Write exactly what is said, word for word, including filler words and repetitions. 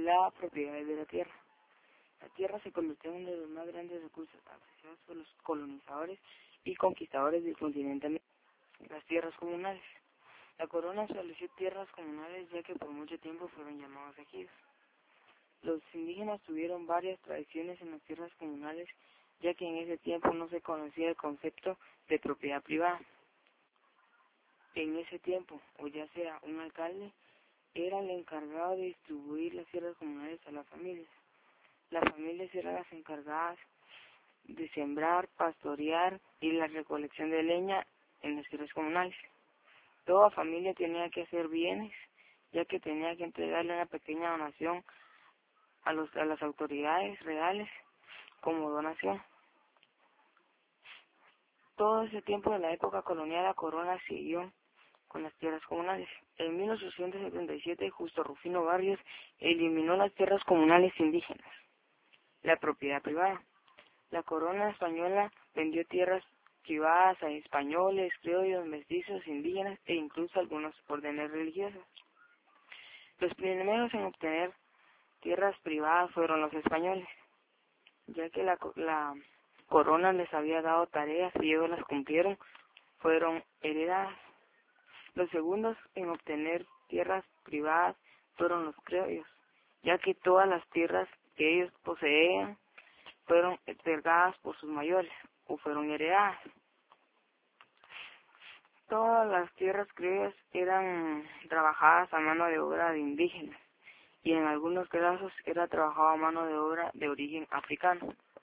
la propiedad de la tierra. La tierra se convirtió en uno de los más grandes recursos apreciados por los colonizadores y conquistadores del continente americano. Las tierras comunales. La corona estableció tierras comunales ya que por mucho tiempo fueron llamados ejidos. Los indígenas tuvieron varias tradiciones en las tierras comunales, ya que en ese tiempo no se conocía el concepto de propiedad privada. En ese tiempo, o ya sea un alcalde, era el encargado de distribuir las tierras comunales a las familias. Las familias eran las encargadas de sembrar, pastorear y la recolección de leña en las tierras comunales. Toda familia tenía que hacer bienes, ya que tenía que entregarle una pequeña donación a, los, a las autoridades reales como donación. Todo ese tiempo de la época colonial, la corona siguió con las tierras comunales. En mil ochocientos setenta y siete, Justo Rufino Barrios eliminó las tierras comunales indígenas. La propiedad privada. La corona española vendió tierras privadas a españoles, criollos, mestizos, indígenas e incluso algunos órdenes religiosas. Los primeros en obtener tierras privadas fueron los españoles, ya que la, la corona les había dado tareas y ellos las cumplieron, fueron heredadas. Los segundos en obtener tierras privadas fueron los criollos, ya que todas las tierras que ellos poseían fueron entregadas por sus mayores o fueron heredadas. Todas las tierras criollas eran trabajadas a mano de obra de indígenas y en algunos casos era trabajado a mano de obra de origen africano.